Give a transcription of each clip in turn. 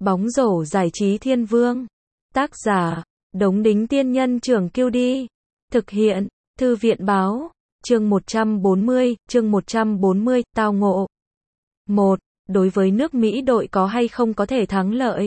Bóng rổ giải trí thiên vương. Tác giả, Đống Đính Tiên Nhân Trưởng Kiêu Đi. Thực hiện, Thư viện Báo. Chương 140, tao ngộ. 1. Đối với nước Mỹ đội có hay không có thể thắng lợi.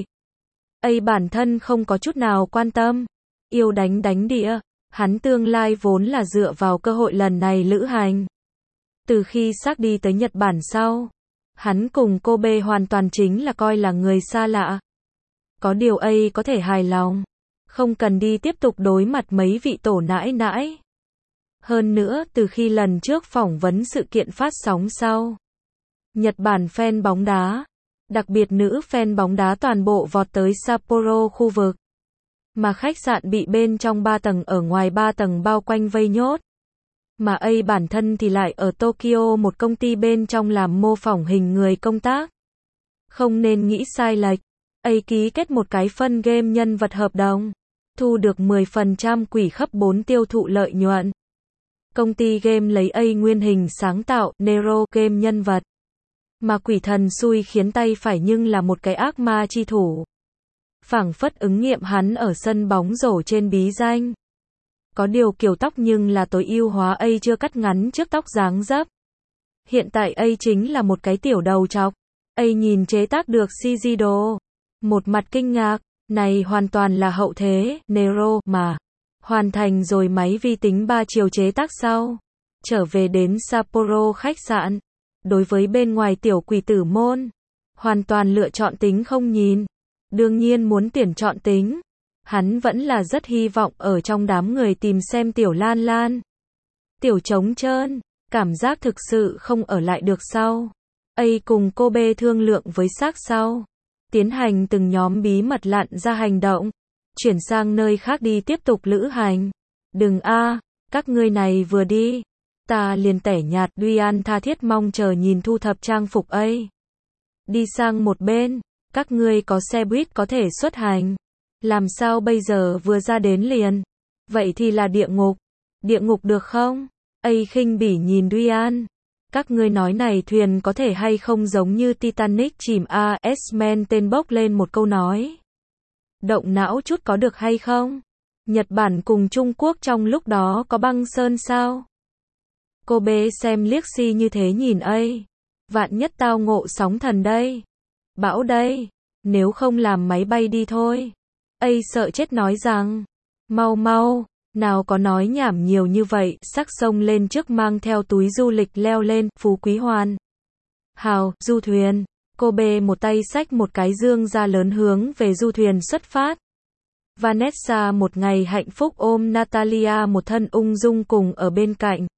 Bản thân không có chút nào quan tâm. Yêu đánh đánh đĩa. Hắn tương lai vốn là dựa vào cơ hội lần này lữ hành. Từ khi xác đi tới Nhật Bản sau, hắn cùng Kobe hoàn toàn chính là coi là người xa lạ. Có điều có thể hài lòng. Không cần đi tiếp tục đối mặt mấy vị tổ nãi nãi. Hơn nữa, từ khi lần trước phỏng vấn sự kiện phát sóng sau, Nhật Bản fan bóng đá, đặc biệt nữ fan bóng đá toàn bộ vọt tới Sapporo khu vực. Mà khách sạn bị bên trong 3 tầng ở ngoài 3 tầng bao quanh vây nhốt. Mà bản thân thì lại ở Tokyo một công ty bên trong làm mô phỏng hình người công tác. Không nên nghĩ sai lệch. Ký kết một cái phân game nhân vật hợp đồng. Thu được 10% quỷ khắp 4 tiêu thụ lợi nhuận. Công ty game lấy nguyên hình sáng tạo Nero game nhân vật. Mà quỷ thần xui khiến tay phải nhưng là một cái ác ma chi thủ. Phảng phất ứng nghiệm hắn ở sân bóng rổ trên bí danh. Có điều kiểu tóc nhưng là tối ưu hóa chưa cắt ngắn trước tóc dáng dấp. Hiện tại chính là một cái tiểu đầu trọc. Nhìn chế tác được CG đồ. Một mặt kinh ngạc, này hoàn toàn là hậu thế, Nero mà. Hoàn thành rồi máy vi tính 3 chiều chế tác sau. Trở về đến Sapporo khách sạn. Đối với bên ngoài tiểu quỷ tử môn. Hoàn toàn lựa chọn tính không nhìn. Đương nhiên muốn tuyển chọn tính. Hắn vẫn là rất hy vọng ở trong đám người tìm xem tiểu Lan Lan. Tiểu trống trơn. Cảm giác thực sự không ở lại được sau. Cùng Kobe thương lượng với xác sau. Tiến hành từng nhóm bí mật lặn ra hành động. Chuyển sang nơi khác đi tiếp tục lữ hành. Đừng các ngươi này vừa đi. Ta liền tẻ nhạt Duyan tha thiết mong chờ nhìn thu thập trang phục Đi sang một bên. Các ngươi có xe buýt có thể xuất hành. Làm sao bây giờ vừa ra đến liền. Vậy thì là địa ngục. Địa ngục được không? Khinh bỉ nhìn Duyan. Các ngươi nói này thuyền có thể hay không giống như Titanic chìm S-Man tên bốc lên một câu nói. Động não chút có được hay không? Nhật Bản cùng Trung Quốc trong lúc đó có băng sơn sao? Kobe xem liếc si như thế nhìn Vạn nhất tao ngộ sóng thần đây. Bão đây. Nếu không làm máy bay đi thôi. Sợ chết nói rằng. Mau mau. Nào có nói nhảm nhiều như vậy. Sắc sông lên trước mang theo túi du lịch leo lên. Phú Quý Hoàn Hào, du thuyền. Kobe một tay xách một cái dương ra lớn hướng về du thuyền xuất phát. Vanessa một ngày hạnh phúc ôm Natalia một thân ung dung cùng ở bên cạnh.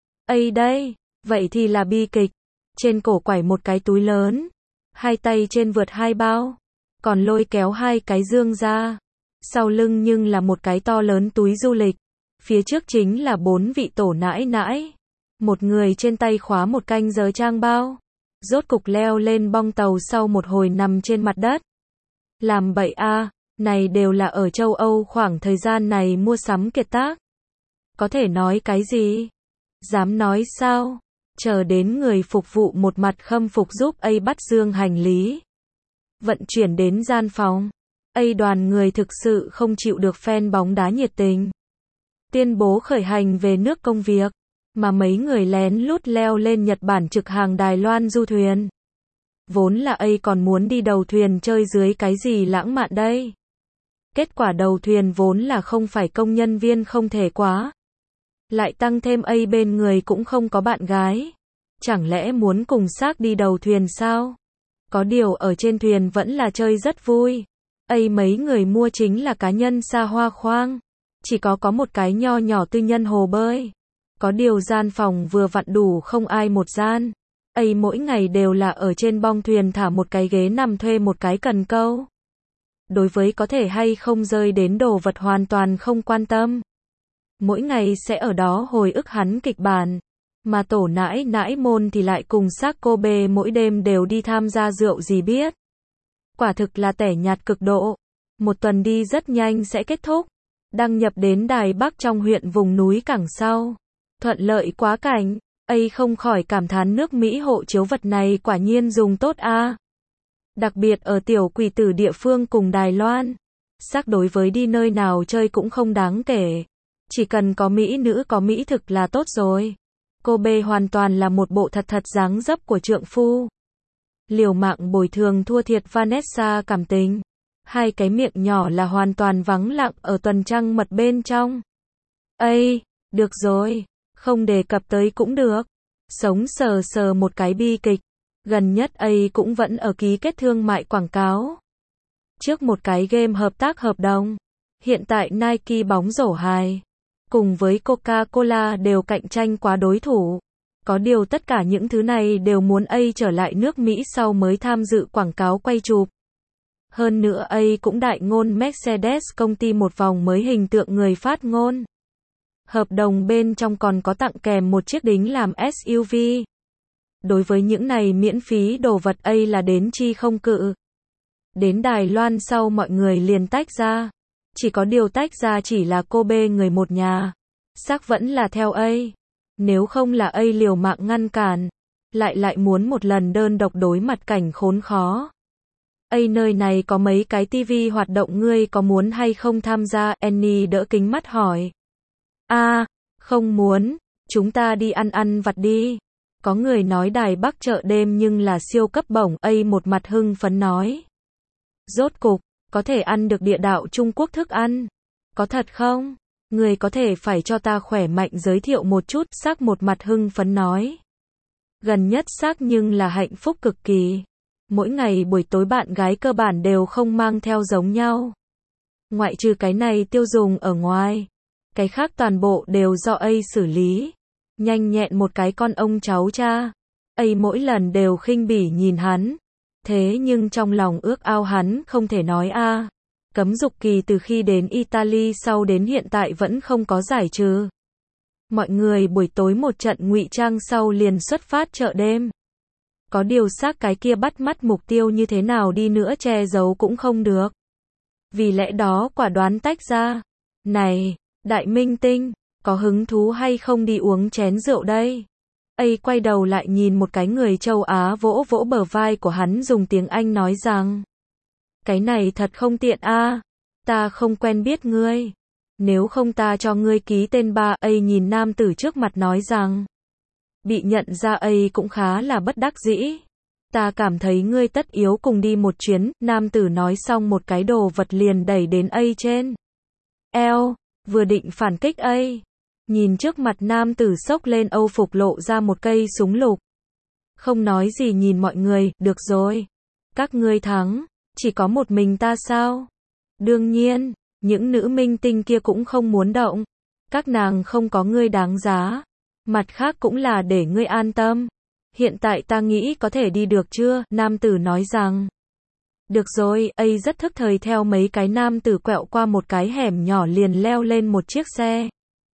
Đây, vậy thì là bi kịch. Trên cổ quải một cái túi lớn. Hai tay trên vượt 2 bao. Còn lôi kéo 2 cái dương ra. Sau lưng nhưng là một cái to lớn túi du lịch. Phía trước chính là 4 vị tổ nãi nãi. Một người trên tay khóa một canh giờ trang bao. Rốt cục leo lên bong tàu sau một hồi nằm trên mặt đất. Làm bậy này đều là ở châu Âu khoảng thời gian này mua sắm kiệt tác. Có thể nói cái gì? Dám nói sao? Chờ đến người phục vụ một mặt khâm phục giúp bắt dương hành lý. Vận chuyển đến gian phòng. Đoàn người thực sự không chịu được fan bóng đá nhiệt tình. Tuyên bố khởi hành về nước công việc. Mà mấy người lén lút leo lên Nhật Bản trực hàng Đài Loan du thuyền. Vốn là còn muốn đi đầu thuyền chơi dưới cái gì lãng mạn đây. Kết quả đầu thuyền vốn là không phải công nhân viên không thể quá. Lại tăng thêm bên người cũng không có bạn gái. Chẳng lẽ muốn cùng xác đi đầu thuyền sao? Có điều ở trên thuyền vẫn là chơi rất vui. Mấy người mua chính là cá nhân xa hoa khoang. Chỉ có một cái nho nhỏ tư nhân hồ bơi. Có điều gian phòng vừa vặn đủ không ai một gian. Mỗi ngày đều là ở trên bong thuyền thả một cái ghế nằm thuê một cái cần câu. Đối với có thể hay không rơi đến đồ vật hoàn toàn không quan tâm. Mỗi ngày sẽ ở đó hồi ức hắn kịch bản. Mà tổ nãi nãi môn thì lại cùng xác Kobe mỗi đêm đều đi tham gia rượu gì biết. Quả thực là tẻ nhạt cực độ. Một tuần đi rất nhanh sẽ kết thúc. Đăng nhập đến Đài Bắc trong huyện vùng núi cảng sau. Thuận lợi quá cảnh. Không khỏi cảm thán nước Mỹ hộ chiếu vật này quả nhiên dùng tốt Đặc biệt ở tiểu quỷ tử địa phương cùng Đài Loan. Sắc đối với đi nơi nào chơi cũng không đáng kể. Chỉ cần có mỹ nữ có mỹ thực là tốt rồi. Cô B hoàn toàn là một bộ thật dáng dấp của trượng phu. Liều mạng bồi thường thua thiệt Vanessa cảm tình. Hai cái miệng nhỏ là hoàn toàn vắng lặng ở tuần trăng mật bên trong. Ây, được rồi, không đề cập tới cũng được. Sống sờ sờ một cái bi kịch. Gần nhất ấy cũng vẫn ở ký kết thương mại quảng cáo. Trước một cái game hợp tác hợp đồng. Hiện tại Nike bóng rổ hài cùng với Coca-Cola đều cạnh tranh quá đối thủ. Có điều tất cả những thứ này đều muốn A trở lại nước Mỹ sau mới tham dự quảng cáo quay chụp. Hơn nữa A cũng đại ngôn Mercedes công ty một vòng mới hình tượng người phát ngôn. Hợp đồng bên trong còn có tặng kèm một chiếc đính làm SUV. Đối với những này miễn phí đồ vật A là đến chi không cự. Đến Đài Loan sau mọi người liền tách ra. Chỉ có điều tách ra chỉ là cô B người một nhà. Xác vẫn là theo A. Nếu không là A liều mạng ngăn cản. Lại muốn một lần đơn độc đối mặt cảnh khốn khó. A nơi này có mấy cái tivi hoạt động ngươi có muốn hay không tham gia? Annie đỡ kính mắt hỏi. Không muốn. Chúng ta đi ăn vặt đi. Có người nói Đài Bắc chợ đêm nhưng là siêu cấp bổng. A một mặt hưng phấn nói. Rốt cục, có thể ăn được địa đạo Trung Quốc thức ăn. Có thật không? Người có thể phải cho ta khỏe mạnh giới thiệu một chút. Xác một mặt hưng phấn nói. Gần nhất xác nhưng là hạnh phúc cực kỳ. Mỗi ngày buổi tối bạn gái cơ bản đều không mang theo giống nhau. Ngoại trừ cái này tiêu dùng ở ngoài. Cái khác toàn bộ đều do A xử lý. Nhanh nhẹn một cái con ông cháu cha. A mỗi lần đều khinh bỉ nhìn hắn. Thế nhưng trong lòng ước ao hắn không thể nói cấm dục kỳ từ khi đến Italy sau đến hiện tại vẫn không có giải trừ. Mọi người buổi tối một trận ngụy trang sau liền xuất phát chợ đêm. Có điều xác cái kia bắt mắt mục tiêu như thế nào đi nữa che giấu cũng không được. Vì lẽ đó quả đoán tách ra. Này, đại minh tinh, có hứng thú hay không đi uống chén rượu đây? A quay đầu lại nhìn một cái người châu Á vỗ vỗ bờ vai của hắn dùng tiếng Anh nói rằng. Cái này thật không tiện ta không quen biết ngươi. Nếu không ta cho ngươi ký tên ba. A nhìn nam tử trước mặt nói rằng. Bị nhận ra A cũng khá là bất đắc dĩ. Ta cảm thấy ngươi tất yếu cùng đi một chuyến. Nam tử nói xong một cái đồ vật liền đẩy đến A trên eo, vừa định phản kích A. Nhìn trước mặt nam tử xốc lên Âu phục lộ ra một cây súng lục. Không nói gì nhìn mọi người, được rồi. Các ngươi thắng, chỉ có một mình ta sao? Đương nhiên, những nữ minh tinh kia cũng không muốn động. Các nàng không có ngươi đáng giá. Mặt khác cũng là để ngươi an tâm. Hiện tại ta nghĩ có thể đi được chưa? Nam tử nói rằng. Được rồi, A rất thức thời theo mấy cái nam tử quẹo qua một cái hẻm nhỏ liền leo lên một chiếc xe.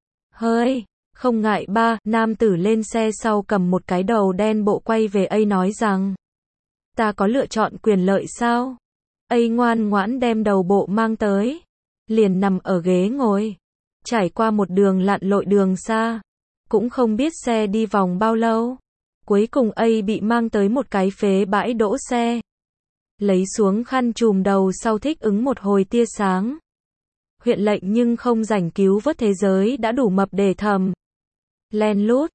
Hơi, không ngại ba, nam tử lên xe sau cầm một cái đầu đen bộ quay về A nói rằng. Ta có lựa chọn quyền lợi sao? A ngoan ngoãn đem đầu bộ mang tới. Liền nằm ở ghế ngồi. Trải qua một đường lặn lội đường xa. Cũng không biết xe đi vòng bao lâu. Cuối cùng A bị mang tới một cái phế bãi đỗ xe. Lấy xuống khăn trùm đầu sau thích ứng một hồi tia sáng. Huyện lệnh nhưng không rảnh cứu vớt thế giới đã đủ mập để thầm. Len lút,